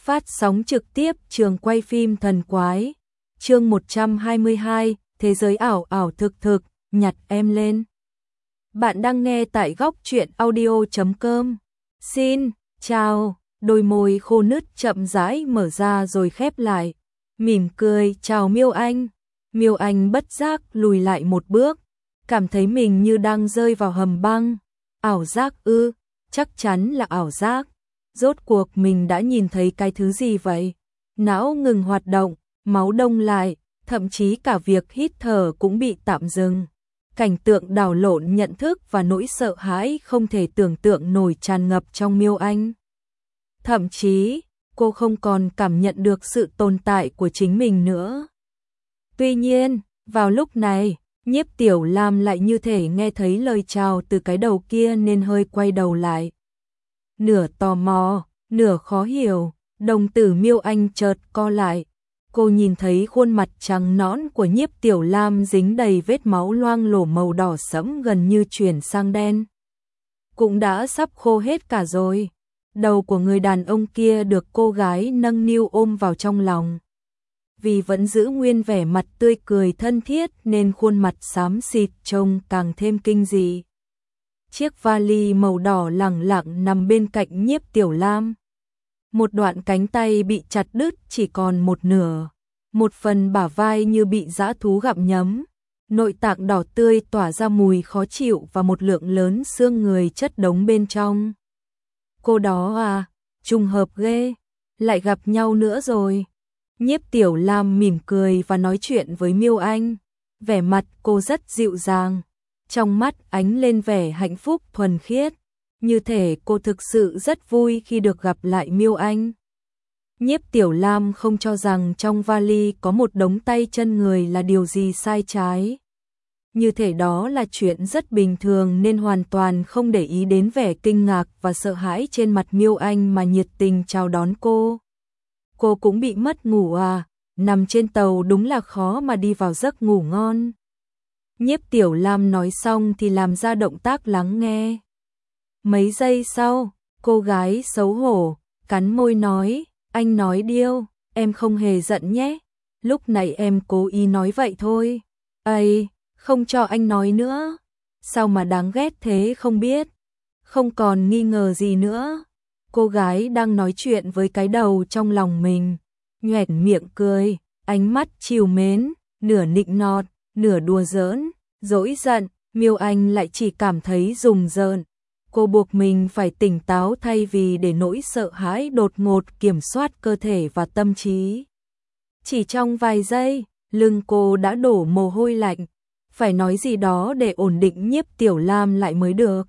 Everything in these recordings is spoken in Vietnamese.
Phát sóng trực tiếp trường quay phim thần quái. Chương 122, thế giới ảo ảo thực thực, nhặt em lên. Bạn đang nghe tại góc truyện audio.com. Xin, chào, đôi môi khô nứt chậm rãi mở ra rồi khép lại. Mỉm cười chào Miêu Anh. Miêu Anh bất giác lùi lại một bước, cảm thấy mình như đang rơi vào hầm băng. Ảo giác ư? Chắc chắn là ảo giác. Rốt cuộc mình đã nhìn thấy cái thứ gì vậy? Não ngừng hoạt động, máu đông lại, thậm chí cả việc hít thở cũng bị tạm dừng. Cảnh tượng đảo lộn nhận thức và nỗi sợ hãi không thể tưởng tượng nổi tràn ngập trong Miêu Anh. Thậm chí, cô không còn cảm nhận được sự tồn tại của chính mình nữa. Tuy nhiên, vào lúc này, Nhiếp Tiểu Lam lại như thể nghe thấy lời chào từ cái đầu kia nên hơi quay đầu lại. Nửa tò mò, nửa khó hiểu, đồng tử Miêu Anh chợt co lại. Cô nhìn thấy khuôn mặt trắng nõn của Nhiếp Tiểu Lam dính đầy vết máu loang lổ màu đỏ sẫm gần như chuyển sang đen. Cũng đã sắp khô hết cả rồi. Đầu của người đàn ông kia được cô gái nâng niu ôm vào trong lòng. Vì vẫn giữ nguyên vẻ mặt tươi cười thân thiết nên khuôn mặt xám xịt trông càng thêm kinh dị. Chiếc vali màu đỏ lẳng lặng nằm bên cạnh Nhiếp Tiểu Lam. Một đoạn cánh tay bị chặt đứt chỉ còn một nửa. Một phần bả vai như bị dã thú gặm nhấm. Nội tạng đỏ tươi tỏa ra mùi khó chịu và một lượng lớn xương người chất đống bên trong. Cô đó à, trùng hợp ghê, lại gặp nhau nữa rồi. Nhiếp Tiểu Lam mỉm cười và nói chuyện với Miêu Anh. Vẻ mặt cô rất dịu dàng. Trong mắt ánh lên vẻ hạnh phúc thuần khiết, như thể cô thực sự rất vui khi được gặp lại Miêu Anh. Nhiếp Tiểu Lam không cho rằng trong vali có một đống tay chân người là điều gì sai trái. Như thể đó là chuyện rất bình thường nên hoàn toàn không để ý đến vẻ kinh ngạc và sợ hãi trên mặt Miêu Anh mà nhiệt tình chào đón cô. Cô cũng bị mất ngủ à, nằm trên tàu đúng là khó mà đi vào giấc ngủ ngon. Nhiếp Tiểu Lam nói xong thì làm ra động tác lắng nghe. Mấy giây sau, cô gái xấu hổ, cắn môi nói, anh nói điêu, em không hề giận nhé. Lúc này em cố ý nói vậy thôi. Ây, không cho anh nói nữa. Sao mà đáng ghét thế không biết. Không còn nghi ngờ gì nữa. Cô gái đang nói chuyện với cái đầu trong lòng mình. Nhoẻn miệng cười, ánh mắt trìu mến, nửa nịnh nọt, nửa đùa giỡn, dỗi giận. Miêu Anh lại chỉ cảm thấy rùng rợn. Cô buộc mình phải tỉnh táo thay vì để nỗi sợ hãi đột ngột kiểm soát cơ thể và tâm trí. Chỉ trong vài giây, lưng cô đã đổ mồ hôi lạnh. Phải nói gì đó để ổn định Nhiếp Tiểu Lam lại mới được.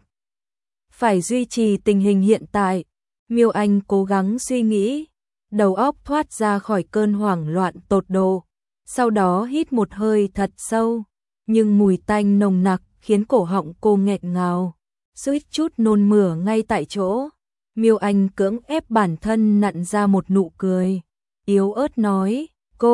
Phải duy trì tình hình hiện tại. Miêu Anh cố gắng suy nghĩ. Đầu óc thoát ra khỏi cơn hoảng loạn tột độ. Sau đó hít một hơi thật sâu. Nhưng mùi tanh nồng nặc khiến cổ họng cô nghẹn ngào. Suýt chút nôn mửa ngay tại chỗ. Miêu Anh cưỡng ép bản thân nặn ra một nụ cười. Yếu ớt nói,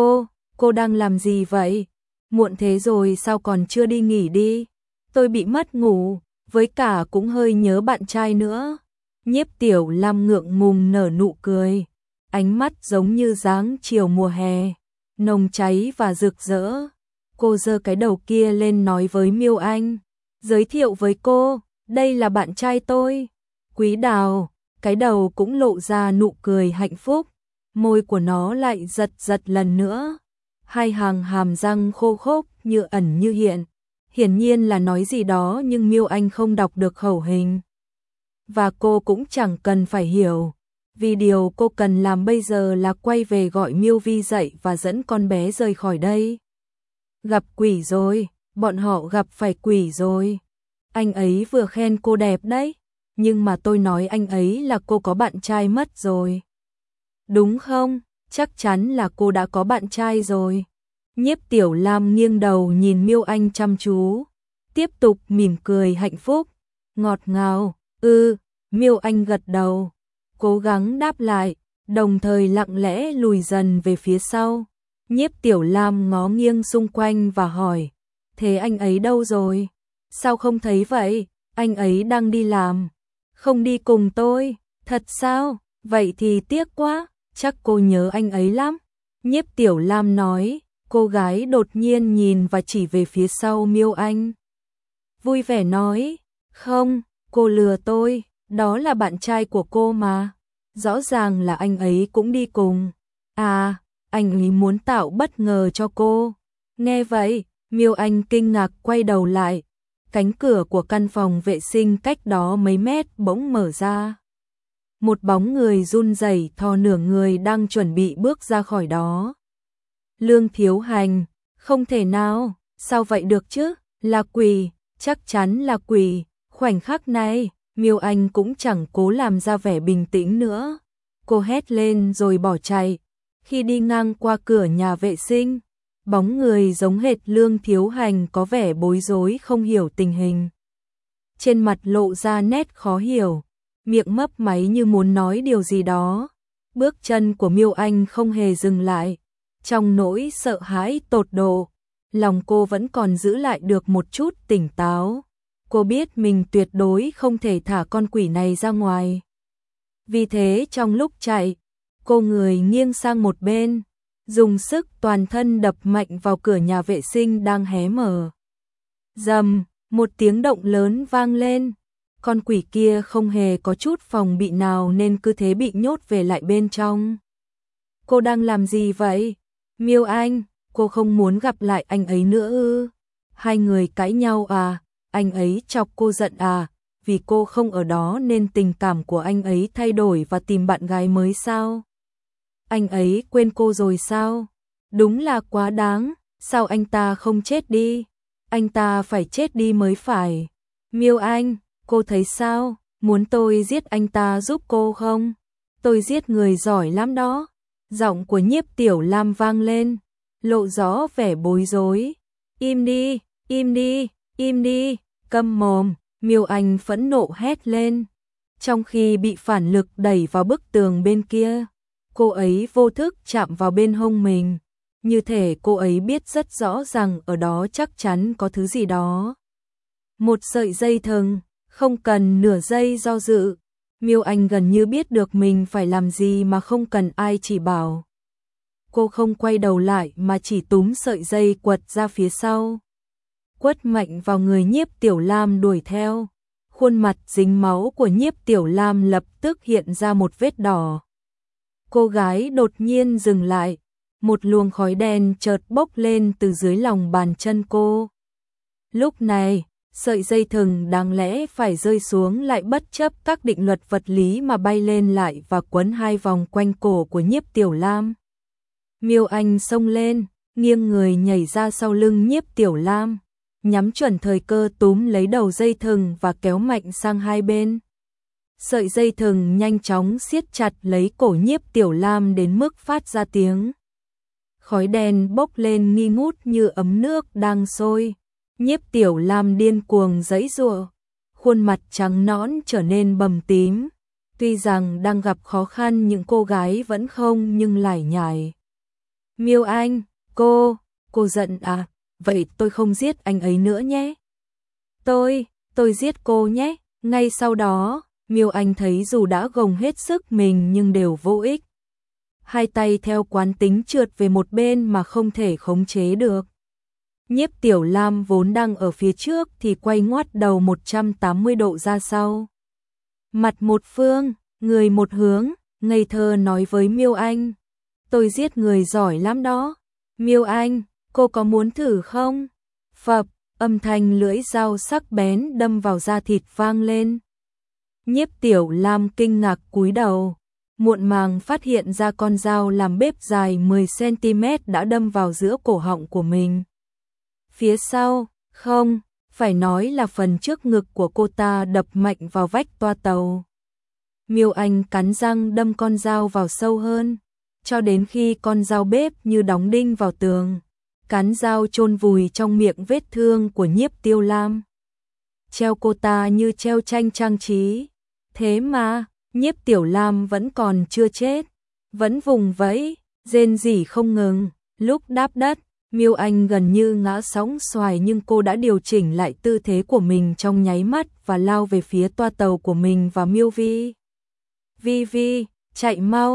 cô đang làm gì vậy? Muộn thế rồi sao còn chưa đi nghỉ đi? Tôi bị mất ngủ, với cả cũng hơi nhớ bạn trai nữa. Nhiếp Tiểu Lam ngượng ngùng nở nụ cười. Ánh mắt giống như dáng chiều mùa hè, nồng cháy và rực rỡ. Cô giơ cái đầu kia lên nói với Miêu Anh. Giới thiệu với cô, đây là bạn trai tôi. Quý Đào, cái đầu cũng lộ ra nụ cười hạnh phúc. Môi của nó lại giật giật lần nữa. Hai hàng hàm răng khô khốc như ẩn như hiện. Hiển nhiên là nói gì đó nhưng Miêu Anh không đọc được khẩu hình. Và cô cũng chẳng cần phải hiểu. Vì điều cô cần làm bây giờ là quay về gọi Miêu Vi dậy và dẫn con bé rời khỏi đây. Gặp quỷ rồi, bọn họ gặp phải quỷ rồi. Anh ấy vừa khen cô đẹp đấy, nhưng mà tôi nói anh ấy là cô có bạn trai mất rồi. Đúng không? Chắc chắn là cô đã có bạn trai rồi. Nhiếp Tiểu Lam nghiêng đầu nhìn Miêu Anh chăm chú, tiếp tục mỉm cười hạnh phúc, ngọt ngào. Miêu Anh gật đầu, cố gắng đáp lại, đồng thời lặng lẽ lùi dần về phía sau. Nhiếp Tiểu Lam ngó nghiêng xung quanh và hỏi, thế anh ấy đâu rồi? Sao không thấy vậy? Anh ấy đang đi làm. Không đi cùng tôi. Thật sao? Vậy thì tiếc quá. chắc cô nhớ anh ấy lắm. Nhiếp Tiểu Lam nói, cô gái đột nhiên nhìn và chỉ về phía sau Miêu Anh. Vui vẻ nói, không, cô lừa tôi, đó là bạn trai của cô mà. Rõ ràng là anh ấy cũng đi cùng. À, anh ấy muốn tạo bất ngờ cho cô. Nghe vậy, Miêu Anh kinh ngạc quay đầu lại. Cánh cửa của căn phòng vệ sinh cách đó mấy mét bỗng mở ra. Một bóng người run rẩy thò nửa người đang chuẩn bị bước ra khỏi đó. Lương Thiếu Hành, không thể nào, sao vậy được chứ, là quỷ, chắc chắn là quỷ. Khoảnh khắc này, Miêu Anh cũng chẳng cố làm ra vẻ bình tĩnh nữa. Cô hét lên rồi bỏ chạy. Khi đi ngang qua cửa nhà vệ sinh, bóng người giống hệt Lương Thiếu Hành có vẻ bối rối không hiểu tình hình. Trên mặt lộ ra nét khó hiểu, miệng mấp máy như muốn nói điều gì đó. Bước chân của Miêu Anh không hề dừng lại. Trong nỗi sợ hãi tột độ, lòng cô vẫn còn giữ lại được một chút tỉnh táo. Cô biết mình tuyệt đối không thể thả con quỷ này ra ngoài. Vì thế trong lúc chạy, cô người nghiêng sang một bên, dùng sức toàn thân đập mạnh vào cửa nhà vệ sinh đang hé mở. Rầm, một tiếng động lớn vang lên. Con quỷ kia không hề có chút phòng bị nào nên cứ thế bị nhốt về lại bên trong. Cô đang làm gì vậy? Miêu Anh, cô không muốn gặp lại anh ấy nữa ư? Hai người cãi nhau à? Anh ấy chọc cô giận à? Vì cô không ở đó nên tình cảm của anh ấy thay đổi và tìm bạn gái mới sao? Anh ấy quên cô rồi sao? Đúng là quá đáng, sao anh ta không chết đi? Anh ta phải chết đi mới phải. Miêu Anh, cô thấy sao? Muốn tôi giết anh ta giúp cô không? Tôi giết người giỏi lắm đó. Giọng của Nhiếp Tiểu Lam vang lên, lộ rõ vẻ bối rối. Im đi, im đi, im đi, câm mồm. Miêu Anh phẫn nộ hét lên. Trong khi bị phản lực đẩy vào bức tường bên kia, cô ấy vô thức chạm vào bên hông mình. Như thể cô ấy biết rất rõ rằng ở đó chắc chắn có thứ gì đó. Một sợi dây thừng, không cần nửa giây do dự. Miêu Anh gần như biết được mình phải làm gì mà không cần ai chỉ bảo. Cô không quay đầu lại mà chỉ túm sợi dây quật ra phía sau. Quất mạnh vào người Nhiếp Tiểu Lam đuổi theo. Khuôn mặt dính máu của Nhiếp Tiểu Lam lập tức hiện ra một vết đỏ. Cô gái đột nhiên dừng lại. Một luồng khói đen chợt bốc lên từ dưới lòng bàn chân cô. Lúc này, sợi dây thừng đáng lẽ phải rơi xuống lại bất chấp các định luật vật lý mà bay lên lại và quấn hai vòng quanh cổ của Nhiếp Tiểu Lam. Miêu Anh xông lên, nghiêng người nhảy ra sau lưng Nhiếp Tiểu Lam, nhắm chuẩn thời cơ túm lấy đầu dây thừng và kéo mạnh sang hai bên. Sợi dây thừng nhanh chóng siết chặt lấy cổ Nhiếp Tiểu Lam đến mức phát ra tiếng. Khói đen bốc lên nghi ngút như ấm nước đang sôi. Nhiếp Tiểu Lam điên cuồng giãy giụa, khuôn mặt trắng nõn trở nên bầm tím. Tuy rằng đang gặp khó khăn nhưng cô gái vẫn không nhưng lải nhải. Miêu Anh, cô giận à? Vậy tôi không giết anh ấy nữa nhé. Tôi giết cô nhé. Ngay sau đó, Miêu Anh thấy dù đã gồng hết sức mình nhưng đều vô ích. Hai tay theo quán tính trượt về một bên mà không thể khống chế được. Nhiếp Tiểu Lam vốn đang ở phía trước thì quay ngoắt đầu 180 độ ra sau. Mặt một phương, người một hướng, ngây thơ nói với Miêu Anh. Tôi giết người giỏi lắm đó. Miêu Anh, cô có muốn thử không? Phập, âm thanh lưỡi dao sắc bén đâm vào da thịt vang lên. Nhiếp Tiểu Lam kinh ngạc cúi đầu. Muộn màng phát hiện ra con dao làm bếp dài 10 cm đã đâm vào giữa cổ họng của mình. Phía sau, không, phải nói là phần trước ngực của cô ta đập mạnh vào vách toa tàu. Miêu Anh cắn răng đâm con dao vào sâu hơn, cho đến khi con dao bếp như đóng đinh vào tường. Cán dao chôn vùi trong miệng vết thương của Nhiếp Tiểu Lam. Treo cô ta như treo tranh trang trí. Thế mà, Nhiếp Tiểu Lam vẫn còn chưa chết, vẫn vùng vẫy, rên rỉ không ngừng. Lúc đáp đất, Miêu Anh gần như ngã sóng xoài nhưng cô đã điều chỉnh lại tư thế của mình trong nháy mắt và lao về phía toa tàu của mình và Miêu Vi. Vi Vi, chạy mau,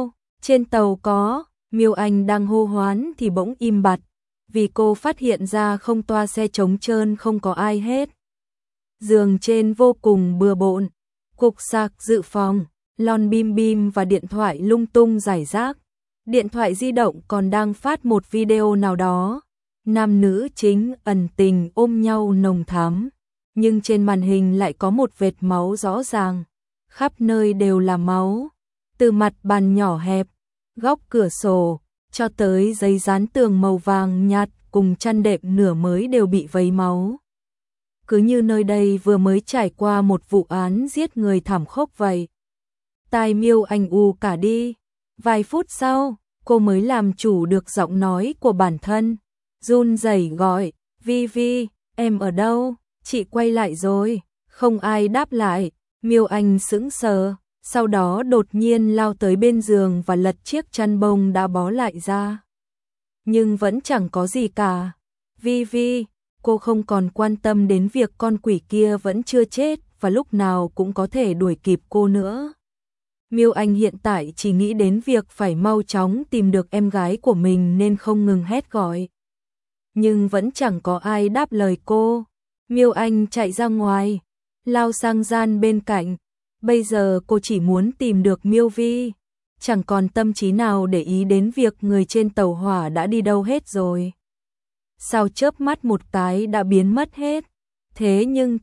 Trên tàu có, Miêu Anh đang hô hoán thì bỗng im bặt, vì cô phát hiện ra không toa xe trống trơn không có ai hết. Giường trên vô cùng bừa bộn, cục sạc dự phòng, lon bim bim và điện thoại lung tung rải rác. Điện thoại di động còn đang phát một video nào đó. Nam nữ chính ẩn tình ôm nhau nồng thắm, nhưng trên màn hình lại có một vệt máu rõ ràng. Khắp nơi đều là máu, từ mặt bàn nhỏ hẹp, góc cửa sổ, cho tới giấy dán tường màu vàng nhạt cùng chăn đệm nửa mới đều bị vấy máu. Cứ như nơi đây vừa mới trải qua một vụ án giết người thảm khốc vậy. Tai Miêu Anh u cả đi. Vài phút sau, cô mới làm chủ được giọng nói của bản thân. Run rẩy gọi, Vi Vi, em ở đâu? Chị quay lại rồi. Không ai đáp lại. Miêu Anh sững sờ, sau đó đột nhiên lao tới bên giường và lật chiếc chăn bông đã bó lại ra. Nhưng vẫn chẳng có gì cả. Vi Vi, cô không còn quan tâm đến việc con quỷ kia vẫn chưa chết và lúc nào cũng có thể đuổi kịp cô nữa. Miêu Anh hiện tại chỉ nghĩ đến việc phải mau chóng tìm được em gái của mình nên không ngừng hét gọi. Nhưng vẫn chẳng có ai đáp lời cô. Miêu Anh chạy ra ngoài, lao sang gian bên cạnh. Bây giờ cô chỉ muốn tìm được Miêu Vi, chẳng còn tâm trí nào để ý đến việc người trên tàu hỏa đã đi đâu hết rồi. Sao chớp mắt một cái đã biến mất hết. Thế nhưng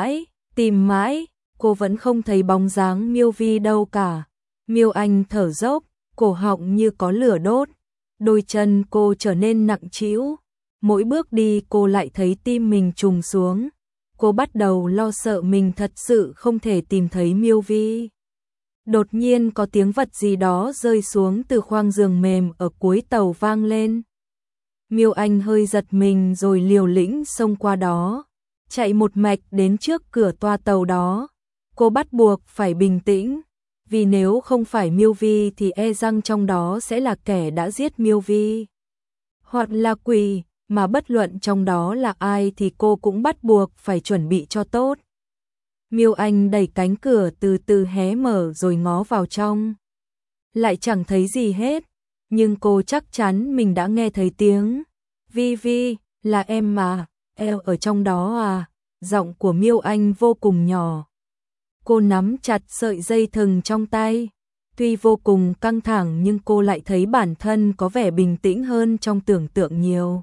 tìm mãi, cô vẫn không thấy bóng dáng Miêu Vi đâu cả. Miêu Anh thở dốc, cổ họng như có lửa đốt. Đôi chân cô trở nên nặng trĩu. Mỗi bước đi cô lại thấy tim mình trùng xuống. Cô bắt đầu lo sợ mình thật sự không thể tìm thấy Miêu Vi. Đột nhiên có tiếng vật gì đó rơi xuống từ khoang giường mềm ở cuối tàu vang lên. Miêu Anh hơi giật mình rồi liều lĩnh xông qua đó, chạy một mạch đến trước cửa toa tàu đó. Cô bắt buộc phải bình tĩnh, vì nếu không phải Miêu Vi thì e rằng trong đó sẽ là kẻ đã giết Miêu Vi. Hoặc là quỷ, mà bất luận trong đó là ai thì cô cũng bắt buộc phải chuẩn bị cho tốt. Miêu Anh đẩy cánh cửa từ từ hé mở rồi ngó vào trong. Lại chẳng thấy gì hết, nhưng cô chắc chắn mình đã nghe thấy tiếng. Vi Vi, là em mà, em ở trong đó à? Giọng của Miêu Anh vô cùng nhỏ. Cô nắm chặt sợi dây thừng trong tay. Tuy vô cùng căng thẳng nhưng cô lại thấy bản thân có vẻ bình tĩnh hơn trong tưởng tượng nhiều.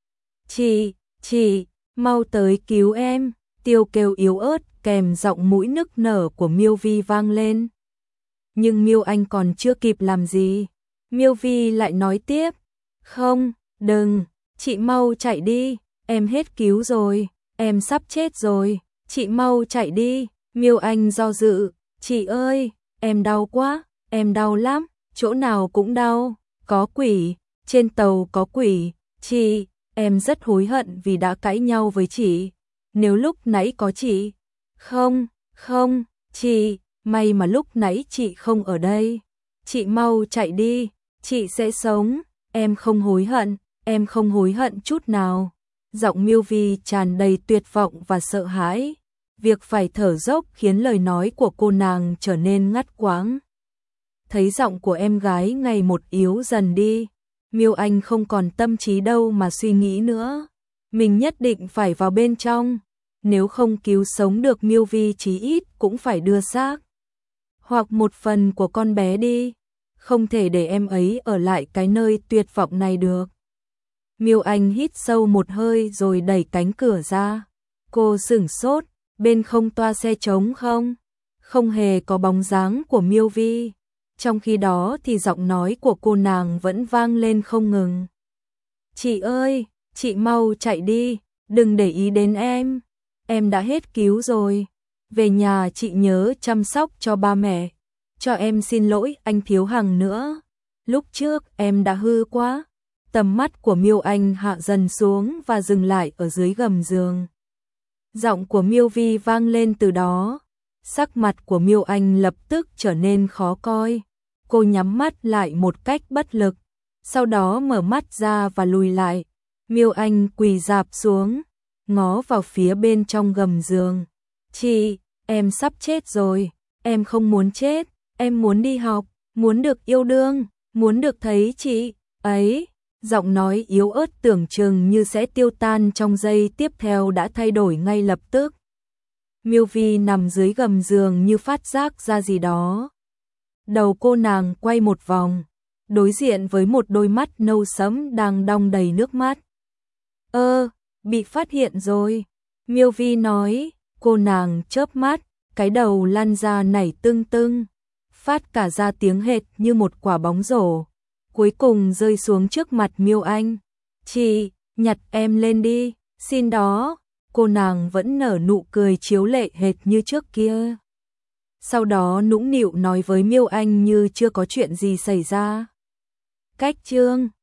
Chị, mau tới cứu em, Tiêu kêu yếu ớt kèm giọng mũi nức nở của Miêu Vi vang lên. Nhưng Miêu Anh còn chưa kịp làm gì, Miêu Vi lại nói tiếp, không, đừng, chị mau chạy đi, em hết cứu rồi, em sắp chết rồi, chị mau chạy đi. Miêu Anh do dự, chị ơi, em đau quá, em đau lắm, chỗ nào cũng đau, có quỷ, trên tàu có quỷ, chị, em rất hối hận vì đã cãi nhau với chị, nếu lúc nãy có chị. Không, chị, may mà lúc nãy chị không ở đây, chị mau chạy đi, chị sẽ sống, em không hối hận chút nào. Giọng Miêu Vi tràn đầy tuyệt vọng và sợ hãi. Việc phải thở dốc khiến lời nói của cô nàng trở nên ngắt quãng. Thấy giọng của em gái ngày một yếu dần đi, Miêu Anh không còn tâm trí đâu mà suy nghĩ nữa. Mình nhất định phải vào bên trong, nếu không cứu sống được Miêu Vi chí ít cũng phải đưa xác hoặc một phần của con bé đi, không thể để em ấy ở lại cái nơi tuyệt vọng này được. Miêu Anh hít sâu một hơi rồi đẩy cánh cửa ra. Cô sửng sốt, bên không toa xe trống không hề có bóng dáng của Miêu Vi. Trong khi đó thì giọng nói của cô nàng vẫn vang lên không ngừng. Chị ơi, chị mau chạy đi, đừng để ý đến em đã hết cứu rồi. Về nhà chị nhớ chăm sóc cho ba mẹ, cho em xin lỗi anh Thiếu Hằng nữa. Lúc trước em đã hư quá. Tầm mắt của Miêu Anh hạ dần xuống và dừng lại ở dưới gầm giường. Giọng của Miêu Vi vang lên từ đó. Sắc mặt của Miêu Anh lập tức trở nên khó coi. Cô nhắm mắt lại một cách bất lực, sau đó mở mắt ra và lùi lại. Miêu Anh quỳ rạp xuống, ngó vào phía bên trong gầm giường. Chị, em sắp chết rồi, em không muốn chết, em muốn đi học, muốn được yêu đương, Muốn được thấy chị ấy. Giọng nói yếu ớt tưởng chừng như sẽ tiêu tan trong giây tiếp theo đã thay đổi ngay lập tức. Miêu Vi nằm dưới gầm giường như phát giác ra gì đó. Đầu cô nàng quay một vòng, đối diện với một đôi mắt nâu sẫm đang đong đầy nước mắt. Bị phát hiện rồi. Miêu Vi nói, cô nàng chớp mắt, cái đầu lăn ra nảy tưng tưng, phát cả ra tiếng hệt như một quả bóng rổ, cuối cùng rơi xuống trước mặt Miêu Anh. Chị, nhặt em lên đi, xin đó. Cô nàng vẫn nở nụ cười chiếu lệ hệt như trước kia. Sau đó nũng nịu nói với Miêu Anh như chưa có chuyện gì xảy ra. Cách chương